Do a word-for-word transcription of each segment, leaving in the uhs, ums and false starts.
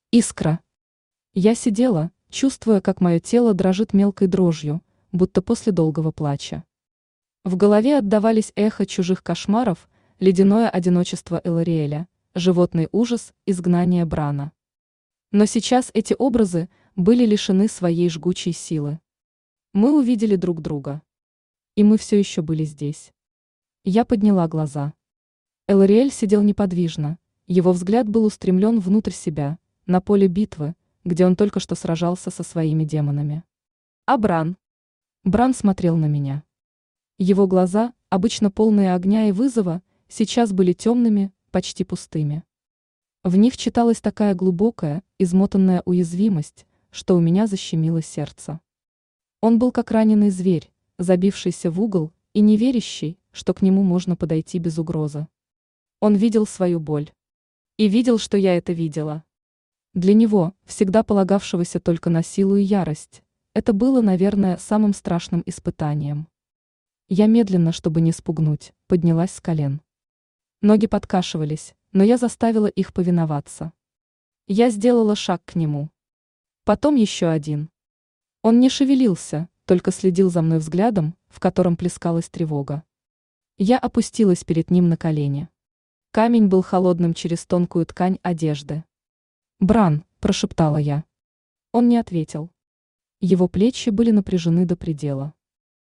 Искра. Я сидела, чувствуя, как мое тело дрожит мелкой дрожью, будто после долгого плача. В голове отдавались эхо чужих кошмаров, ледяное одиночество Элариэля, животный ужас, изгнание Брана. Но сейчас эти образы были лишены своей жгучей силы. Мы увидели друг друга. И мы все еще были здесь. Я подняла глаза. Элариэль сидел неподвижно, его взгляд был устремлен внутрь себя, на поле битвы, где он только что сражался со своими демонами. А Бран? Бран смотрел на меня. Его глаза, обычно полные огня и вызова, сейчас были темными, почти пустыми. В них читалась такая глубокая, измотанная уязвимость, что у меня защемило сердце. Он был как раненый зверь, забившийся в угол и не верящий, что к нему можно подойти без угрозы. Он видел свою боль. И видел, что я это видела. Для него, всегда полагавшегося только на силу и ярость, это было, наверное, самым страшным испытанием. Я медленно, чтобы не спугнуть, поднялась с колен. Ноги подкашивались, но я заставила их повиноваться. Я сделала шаг к нему. Потом еще один. Он не шевелился, только следил за мной взглядом, в котором плескалась тревога. Я опустилась перед ним на колени. Камень был холодным через тонкую ткань одежды. «Бран», – прошептала я. Он не ответил. Его плечи были напряжены до предела.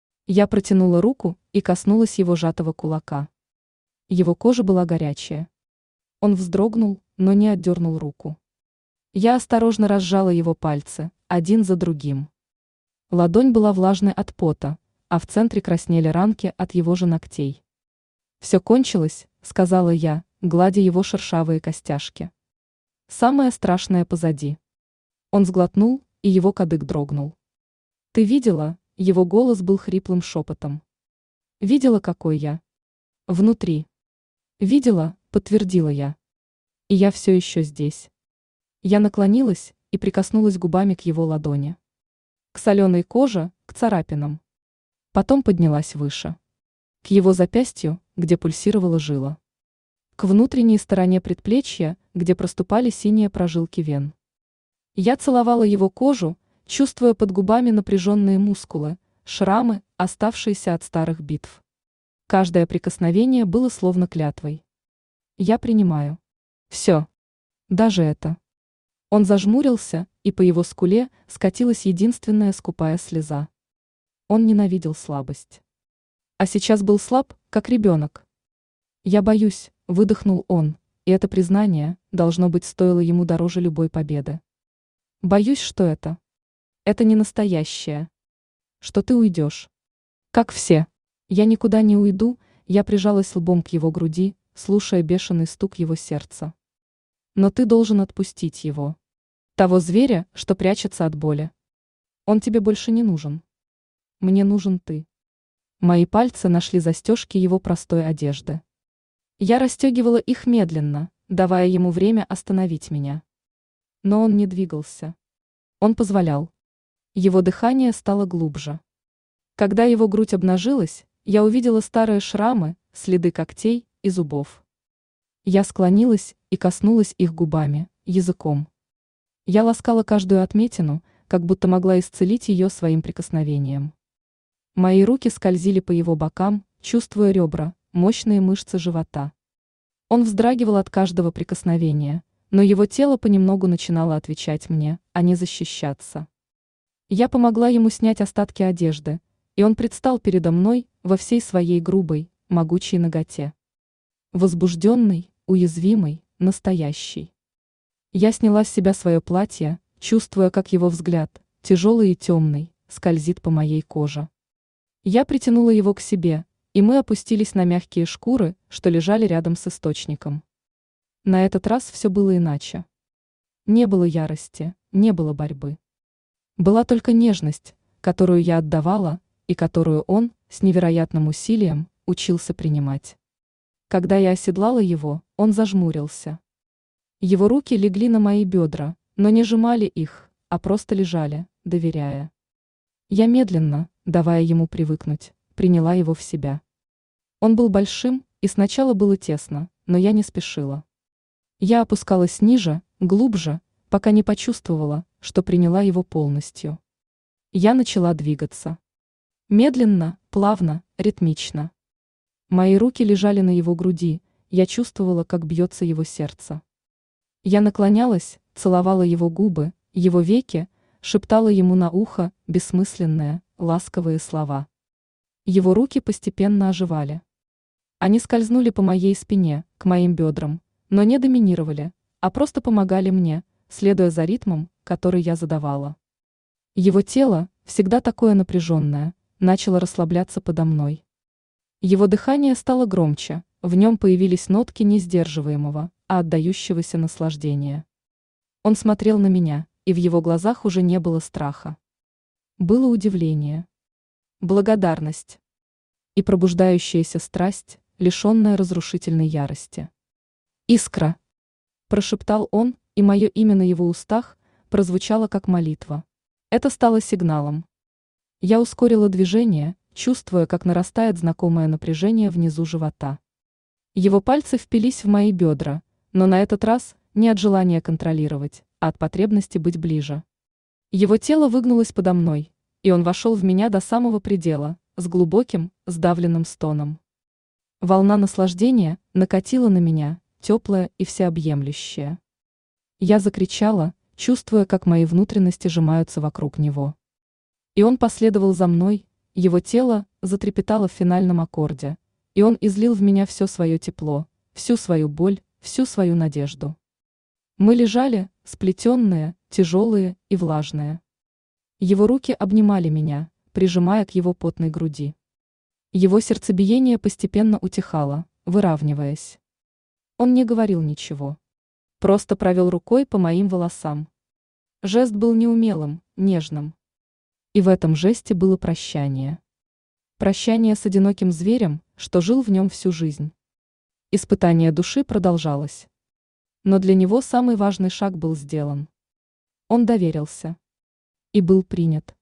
Я протянула руку и коснулась его сжатого кулака. Его кожа была горячая. Он вздрогнул, но не отдернул руку. Я осторожно разжала его пальцы, один за другим. Ладонь была влажной от пота, а в центре краснели ранки от его же ногтей. «Все кончилось», – сказала я, гладя его шершавые костяшки. «Самое страшное позади». Он сглотнул, и его кадык дрогнул. «Ты видела?» – его голос был хриплым шепотом. «Видела, какой я?» «Внутри». «Видела», – подтвердила я. «И я все еще здесь». Я наклонилась и прикоснулась губами к его ладони. К соленой коже, к царапинам. Потом поднялась выше. К его запястью, где пульсировала жила. К внутренней стороне предплечья, где проступали синие прожилки вен. Я целовала его кожу, чувствуя под губами напряженные мускулы, шрамы, оставшиеся от старых битв. Каждое прикосновение было словно клятвой. Я принимаю. Все. Даже это. Он зажмурился, и по его скуле скатилась единственная скупая слеза. Он ненавидел слабость. А сейчас был слаб, как ребенок. «Я боюсь», – выдохнул он, и это признание, должно быть, стоило ему дороже любой победы. «Боюсь, что это. Это не настоящее. Что ты уйдешь. Как все. Я никуда не уйду», я прижалась лбом к его груди, слушая бешеный стук его сердца. «Но ты должен отпустить его. Того зверя, что прячется от боли. Он тебе больше не нужен. Мне нужен ты». Мои пальцы нашли застежки его простой одежды. Я расстегивала их медленно, давая ему время остановить меня. Но он не двигался. Он позволял. Его дыхание стало глубже. Когда его грудь обнажилась, я увидела старые шрамы, следы когтей и зубов. Я склонилась и коснулась их губами, языком. Я ласкала каждую отметину, как будто могла исцелить ее своим прикосновением. Мои руки скользили по его бокам, чувствуя ребра, мощные мышцы живота. Он вздрагивал от каждого прикосновения, но его тело понемногу начинало отвечать мне, а не защищаться. Я помогла ему снять остатки одежды, и он предстал передо мной во всей своей грубой, могучей наготе. Возбужденный, уязвимый, настоящий. Я сняла с себя свое платье, чувствуя, как его взгляд, тяжелый и темный, скользит по моей коже. Я притянула его к себе, и мы опустились на мягкие шкуры, что лежали рядом с источником. На этот раз все было иначе. Не было ярости, не было борьбы. Была только нежность, которую я отдавала, и которую он, с невероятным усилием, учился принимать. Когда я оседлала его, он зажмурился. Его руки легли на мои бедра, но не сжимали их, а просто лежали, доверяя. Я медленно, давая ему привыкнуть, приняла его в себя. Он был большим, и сначала было тесно, но я не спешила. Я опускалась ниже, глубже, пока не почувствовала, что приняла его полностью. Я начала двигаться. Медленно, плавно, ритмично. Мои руки лежали на его груди, я чувствовала, как бьется его сердце. Я наклонялась, целовала его губы, его веки, шептала ему на ухо бессмысленные, ласковые слова. Его руки постепенно оживали. Они скользнули по моей спине, к моим бедрам, но не доминировали, а просто помогали мне, следуя за ритмом, который я задавала. Его тело, всегда такое напряженное, начало расслабляться подо мной. Его дыхание стало громче, в нем появились нотки не сдерживаемого, а отдающегося наслаждения. Он смотрел на меня, и в его глазах уже не было страха. Было удивление, благодарность и пробуждающаяся страсть, лишенная разрушительной ярости. «Искра!» – прошептал он, и мое имя на его устах прозвучало как молитва. Это стало сигналом. Я ускорила движение, чувствуя, как нарастает знакомое напряжение внизу живота. Его пальцы впились в мои бедра, но на этот раз не от желания контролировать, а от потребности быть ближе. Его тело выгнулось подо мной, и он вошел в меня до самого предела, с глубоким, сдавленным стоном. Волна наслаждения накатила на меня, теплая и всеобъемлющая. Я закричала, чувствуя, как мои внутренности сжимаются вокруг него. И он последовал за мной, его тело затрепетало в финальном аккорде, и он излил в меня все свое тепло, всю свою боль, всю свою надежду. Мы лежали, сплетенные, тяжелые и влажные. Его руки обнимали меня, прижимая к его потной груди. Его сердцебиение постепенно утихало, выравниваясь. Он не говорил ничего. Просто провел рукой по моим волосам. Жест был неумелым, нежным. И в этом жесте было прощание. Прощание с одиноким зверем, что жил в нем всю жизнь. Испытание души продолжалось. Но для него самый важный шаг был сделан. Он доверился. И был принят.